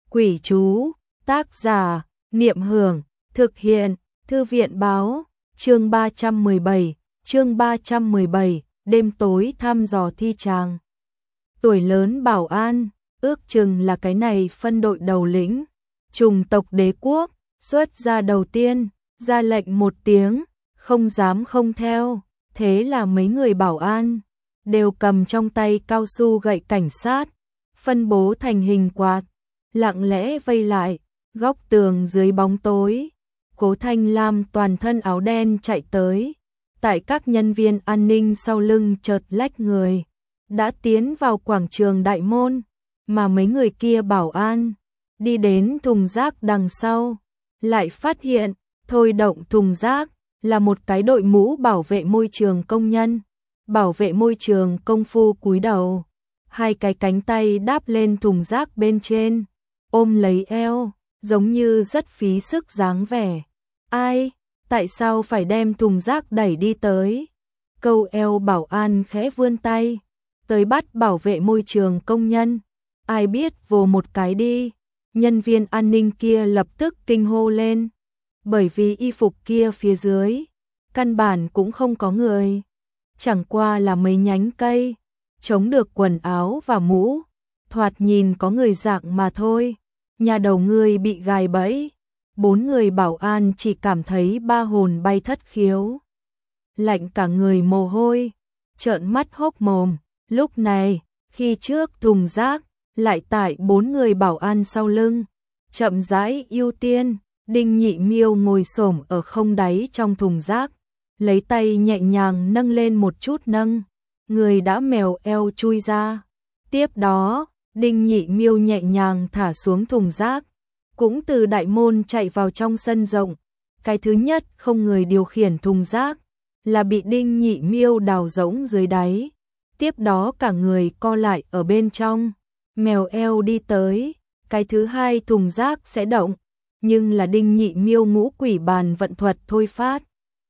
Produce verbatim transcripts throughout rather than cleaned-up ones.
Quỷ chú, tác giả, Niệm Hưởng, thực hiện, Thư viện báo, chương ba trăm mười bảy, chương ba trăm mười bảy, đêm tối thăm dò thi tràng. Tuổi lớn Bảo An, ước chừng là cái này phân đội đầu lĩnh, chủng tộc Đế quốc, xuất ra đầu tiên, ra lệnh một tiếng, không dám không theo, thế là mấy người Bảo An đều cầm trong tay cao su gậy cảnh sát, phân bố thành hình quạt, lặng lẽ vây lại, góc tường dưới bóng tối. Cố Thanh Lam toàn thân áo đen chạy tới, tại các nhân viên an ninh sau lưng chợt lách người, đã tiến vào quảng trường đại môn, mà mấy người kia Bảo An đi đến thùng rác đằng sau, lại phát hiện, thôi động thùng rác là một cái đội mũ bảo vệ môi trường công nhân, bảo vệ môi trường công phu cúi đầu, hai cái cánh tay đáp lên thùng rác bên trên, ôm lấy eo, giống như rất phí sức dáng vẻ. Ai, tại sao phải đem thùng rác đẩy đi tới? Câu eo Bảo An khẽ vươn tay, tới bắt bảo vệ môi trường công nhân. Ai biết vồ một cái đi, nhân viên an ninh kia lập tức kinh hô lên, bởi vì y phục kia phía dưới, căn bản cũng không có người, chẳng qua là mấy nhánh cây, chống được quần áo và mũ, thoạt nhìn có người dạng mà thôi, nhà đầu người bị gài bẫy. Bốn người Bảo An chỉ cảm thấy ba hồn bay thất khiếu, lạnh cả người mồ hôi, trợn mắt hốc mồm. Lúc này, khi trước thùng rác lại tại bốn người Bảo An sau lưng, chậm rãi ưu tiên, Đinh Nhị Miêu ngồi xổm ở không đáy trong thùng rác, lấy tay nhẹ nhàng nâng lên một chút nâng, người đã mèo eo chui ra. Tiếp đó, Đinh Nhị Miêu nhẹ nhàng thả xuống thùng rác, cũng từ đại môn chạy vào trong sân rộng. Cái thứ nhất không người điều khiển thùng rác, là bị Đinh Nhị Miêu đào rỗng dưới đáy. Tiếp đó cả người co lại ở bên trong, mèo eo đi tới. Cái thứ hai thùng rác sẽ động, nhưng là Đinh Nhị Miêu ngũ quỷ bàn vận thuật thôi phát.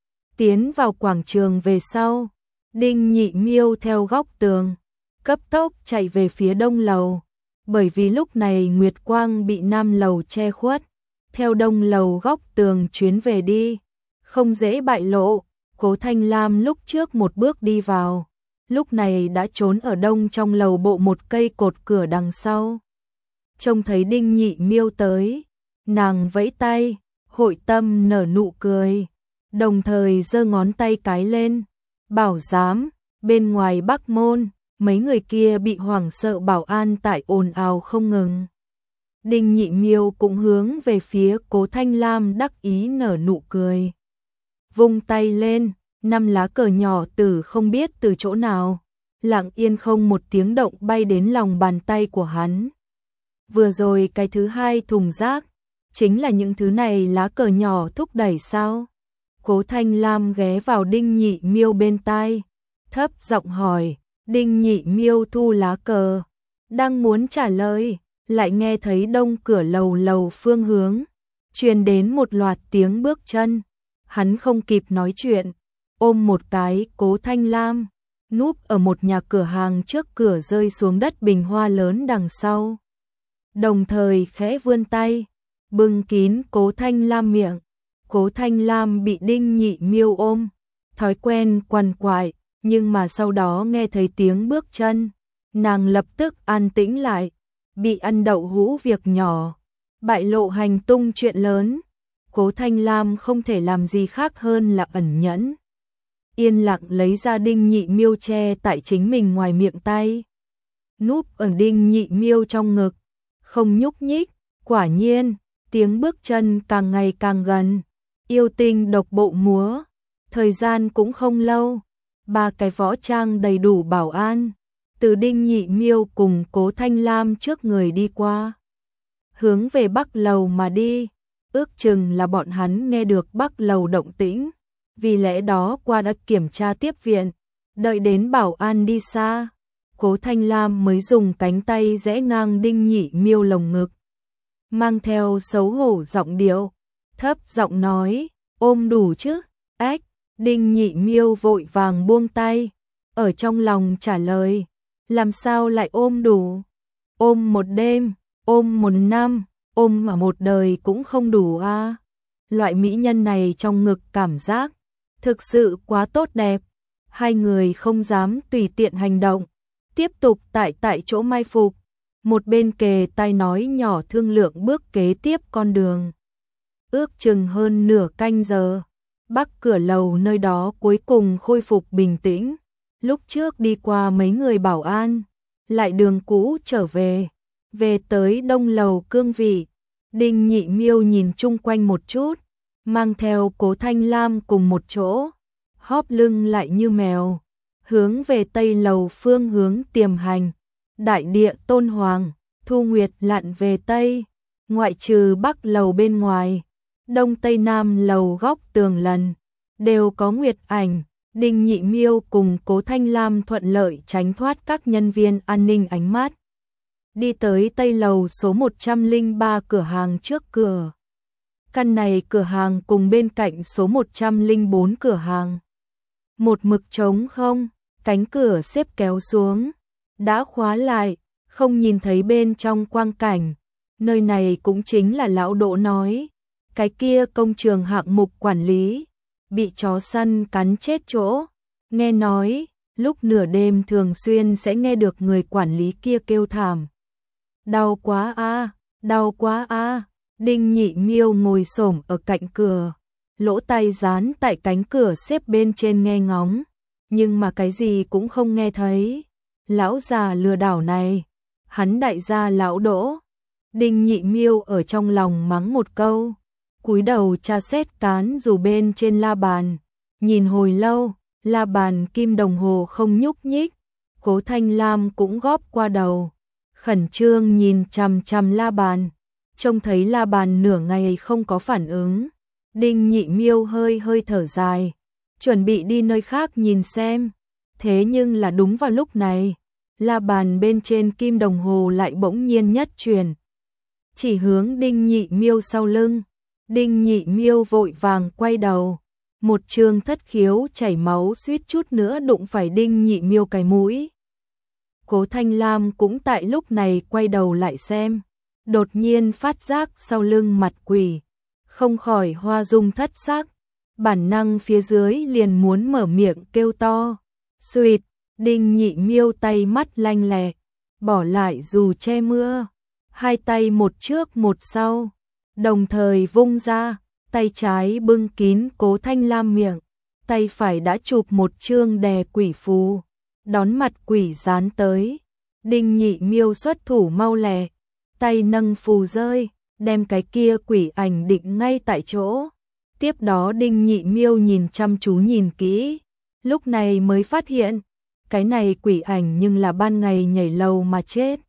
Tiến vào quảng trường về sau, Đinh Nhị Miêu theo góc tường, cấp tốc chạy về phía đông lầu. Bởi vì lúc này Nguyệt Quang bị nam lầu che khuất, theo đông lầu góc tường chuyến về đi, không dễ bại lộ. Cố Thanh Lam lúc trước một bước đi vào, lúc này đã trốn ở đông trong lầu bộ một cây cột cửa đằng sau. Trông thấy Đinh Nhị Miêu tới, nàng vẫy tay, hội tâm nở nụ cười, đồng thời giơ ngón tay cái lên, bảo giám, bên ngoài Bắc môn. Mấy người kia bị hoảng sợ Bảo An tại ồn ào không ngừng. Đinh Nhị Miêu cũng hướng về phía Cố Thanh Lam đắc ý nở nụ cười. Vung tay lên, năm lá cờ nhỏ từ không biết từ chỗ nào, lặng yên không một tiếng động bay đến lòng bàn tay của hắn. Vừa rồi cái thứ hai thùng rác, chính là những thứ này lá cờ nhỏ thúc đẩy sao? Cố Thanh Lam ghé vào Đinh Nhị Miêu bên tai, thấp giọng hỏi. Đinh Nhị Miêu thu lá cờ, đang muốn trả lời, lại nghe thấy đông cửa lầu lầu phương hướng, truyền đến một loạt tiếng bước chân. Hắn không kịp nói chuyện, ôm một cái Cố Thanh Lam, núp ở một nhà cửa hàng trước cửa rơi xuống đất bình hoa lớn đằng sau. Đồng thời khẽ vươn tay, bưng kín Cố Thanh Lam miệng. Cố Thanh Lam bị Đinh Nhị Miêu ôm, thói quen quằn quại. Nhưng mà sau đó nghe thấy tiếng bước chân, nàng lập tức an tĩnh lại, bị ăn đậu hũ việc nhỏ, bại lộ hành tung chuyện lớn. Cố Thanh Lam không thể làm gì khác hơn là ẩn nhẫn. Yên lặng lấy ra Đinh Nhị Miêu che tại chính mình ngoài miệng tay, núp ở Đinh Nhị Miêu trong ngực, không nhúc nhích. Quả nhiên, tiếng bước chân càng ngày càng gần, yêu tinh độc bộ múa, thời gian cũng không lâu. Ba cái võ trang đầy đủ Bảo An, từ Đinh Nhị Miêu cùng Cố Thanh Lam trước người đi qua, hướng về Bắc lầu mà đi. Ước chừng là bọn hắn nghe được Bắc lầu động tĩnh, vì lẽ đó qua đã kiểm tra tiếp viện. Đợi đến Bảo An đi xa, Cố Thanh Lam mới dùng cánh tay rẽ ngang Đinh Nhị Miêu lồng ngực, mang theo xấu hổ giọng điệu, thấp giọng nói, ôm đủ chứ? Ách. Đinh Nhị Miêu vội vàng buông tay, ở trong lòng trả lời, làm sao lại ôm đủ? Ôm một đêm, ôm một năm, ôm mà một đời cũng không đủ a. Loại mỹ nhân này trong ngực cảm giác thực sự quá tốt đẹp. Hai người không dám tùy tiện hành động, tiếp tục tại tại chỗ mai phục, một bên kề tai nói nhỏ thương lượng bước kế tiếp con đường. Ước chừng hơn nửa canh giờ, bắc cửa lầu nơi đó cuối cùng khôi phục bình tĩnh. Lúc trước đi qua mấy người bảo an, lại đường cũ trở về, về tới đông lầu cương vị. Đinh Nhị Miêu nhìn chung quanh một chút, mang theo Cố Thanh Lam cùng một chỗ, hóp lưng lại như mèo, hướng về tây lầu phương hướng tiềm hành. Đại địa tôn hoàng, thu nguyệt lặn về tây, ngoại trừ bắc lầu bên ngoài, đông tây nam lầu góc tường lần, đều có nguyệt ảnh. Đinh Nhị Miêu cùng Cố Thanh Lam thuận lợi tránh thoát các nhân viên an ninh ánh mắt. Đi tới tây lầu số một trăm lẻ ba cửa hàng trước cửa. Căn này cửa hàng cùng bên cạnh số một trăm lẻ bốn cửa hàng. Một mực trống không, cánh cửa xếp kéo xuống, đã khóa lại, không nhìn thấy bên trong quang cảnh. Nơi này cũng chính là lão Đỗ nói, cái kia công trường hạng mục quản lý, bị chó săn cắn chết chỗ. Nghe nói, lúc nửa đêm thường xuyên sẽ nghe được người quản lý kia kêu thảm. Đau quá a, đau quá a. Đinh Nhị Miêu ngồi xổm ở cạnh cửa, lỗ tai dán tại cánh cửa xếp bên trên nghe ngóng, nhưng mà cái gì cũng không nghe thấy. Lão già lừa đảo này, hắn đại gia lão Đỗ. Đinh Nhị Miêu ở trong lòng mắng một câu, cúi đầu tra xét cán dù bên trên la bàn, nhìn hồi lâu, la bàn kim đồng hồ không nhúc nhích. Cố Thanh Lam cũng góp qua đầu, khẩn trương nhìn chằm chằm la bàn, trông thấy la bàn nửa ngày không có phản ứng. Đinh Nhị Miêu hơi hơi thở dài, chuẩn bị đi nơi khác nhìn xem. Thế nhưng là đúng vào lúc này, la bàn bên trên kim đồng hồ lại bỗng nhiên nhất chuyển, chỉ hướng Đinh Nhị Miêu sau lưng. Đinh Nhị Miêu vội vàng quay đầu, một trường thất khiếu chảy máu suýt chút nữa đụng phải Đinh Nhị Miêu cái mũi. Cố Thanh Lam cũng tại lúc này quay đầu lại xem, đột nhiên phát giác sau lưng mặt quỷ, không khỏi hoa dung thất sắc, bản năng phía dưới liền muốn mở miệng kêu to. Xuỵt, Đinh Nhị Miêu tay mắt lanh lẹ, bỏ lại dù che mưa, hai tay một trước một sau, đồng thời vung ra, tay trái bưng kín Cố Thanh Lam miệng, tay phải đã chụp một chương đè quỷ phù, đón mặt quỷ dán tới. Đinh Nhị Miêu xuất thủ mau lẹ, tay nâng phù rơi, đem cái kia quỷ ảnh định ngay tại chỗ. Tiếp đó Đinh Nhị Miêu nhìn chăm chú nhìn kỹ, lúc này mới phát hiện, cái này quỷ ảnh nhưng là ban ngày nhảy lầu mà chết.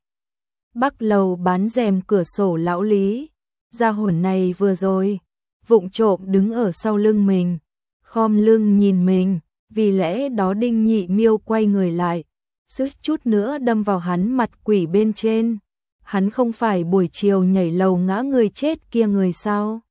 Bắc lầu bán rèm cửa sổ lão Lý, gia hồn này vừa rồi, vụng trộm đứng ở sau lưng mình, khom lưng nhìn mình, vì lẽ đó Đinh Nhị Miêu quay người lại, suýt chút nữa đâm vào hắn mặt quỷ bên trên. Hắn không phải buổi chiều nhảy lầu ngã người chết kia người sao?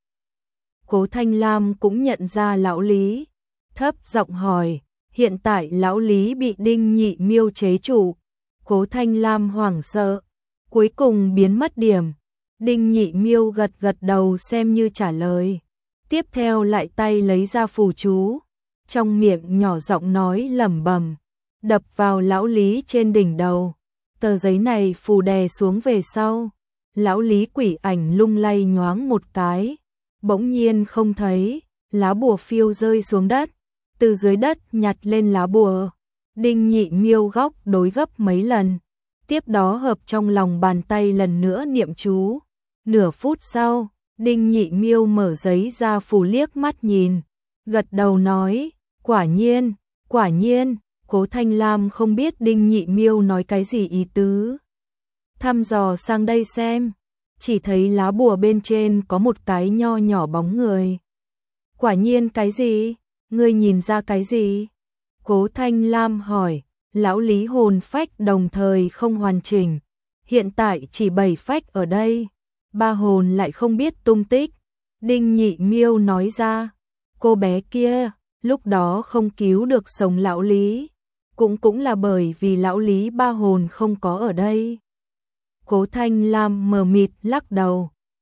Cố Thanh Lam cũng nhận ra lão Lý, thấp giọng hỏi, hiện tại lão Lý bị Đinh Nhị Miêu chế trụ. Cố Thanh Lam hoảng sợ, cuối cùng biến mất điểm. Đinh Nhị Miêu gật gật đầu xem như trả lời, tiếp theo lại tay lấy ra phù chú, trong miệng nhỏ giọng nói lẩm bẩm, đập vào lão Lý trên đỉnh đầu. Tờ giấy này phù đè xuống về sau, lão Lý quỷ ảnh lung lay nhoáng một cái, bỗng nhiên không thấy, lá bùa phiêu rơi xuống đất, từ dưới đất nhặt lên lá bùa. Đinh Nhị Miêu góc đối gấp mấy lần, tiếp đó hợp trong lòng bàn tay lần nữa niệm chú. Nửa phút sau, Đinh Nhị Miêu mở giấy ra phù liếc mắt nhìn, gật đầu nói, quả nhiên, quả nhiên. Cố Thanh Lam không biết Đinh Nhị Miêu nói cái gì ý tứ, thăm dò sang đây xem, chỉ thấy lá bùa bên trên có một cái nho nhỏ bóng người. Quả nhiên cái gì? Ngươi nhìn ra cái gì? Cố Thanh Lam hỏi. Lão Lý hồn phách đồng thời không hoàn chỉnh, hiện tại chỉ bảy phách ở đây, ba hồn lại không biết tung tích. Đinh Nhị Miêu nói ra, cô bé kia lúc đó không cứu được sống lão Lý, cũng cũng là bởi vì lão Lý ba hồn không có ở đây. Cố Thanh Lam mờ mịt lắc đầu,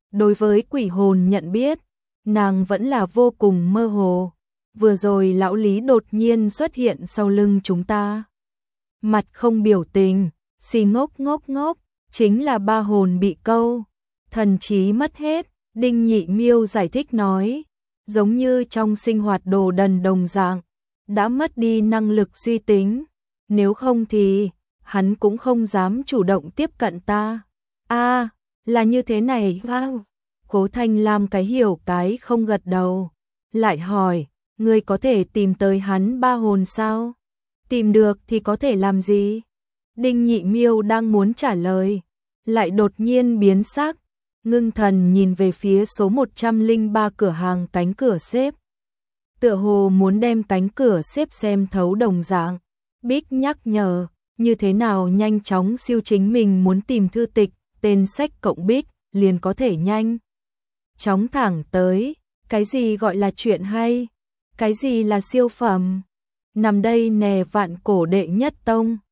Đối với quỷ hồn nhận biết, nàng vẫn là vô cùng mơ hồ. Vừa rồi lão Lý đột nhiên xuất hiện sau lưng chúng ta. Mặt không biểu tình, xì ngốc ngốc ngốc, chính là ba hồn bị câu. Thần trí mất hết, Đinh Nhị Miêu giải thích nói. Giống như trong sinh hoạt đồ đần đồng dạng, đã mất đi năng lực suy tính. Nếu không thì, hắn cũng không dám chủ động tiếp cận ta. A, à, là như thế này. Wow. Cố Thanh Lam cái hiểu cái không gật đầu. Lại hỏi, ngươi có thể tìm tới hắn ba hồn sao? Tìm được thì có thể làm gì? Đinh Nhị Miêu đang muốn trả lời, lại đột nhiên biến sắc, ngưng thần nhìn về phía số một trăm lẻ ba cửa hàng cánh cửa xếp. Tựa hồ muốn đem cánh cửa xếp xem thấu đồng dạng. Bích nhắc nhở, như thế nào nhanh chóng siêu chính mình muốn tìm thư tịch, tên sách cộng Bích, liền có thể nhanh chóng thẳng tới. Cái gì gọi là chuyện hay? Cái gì là siêu phẩm? Nằm đây nè vạn cổ đệ nhất tông.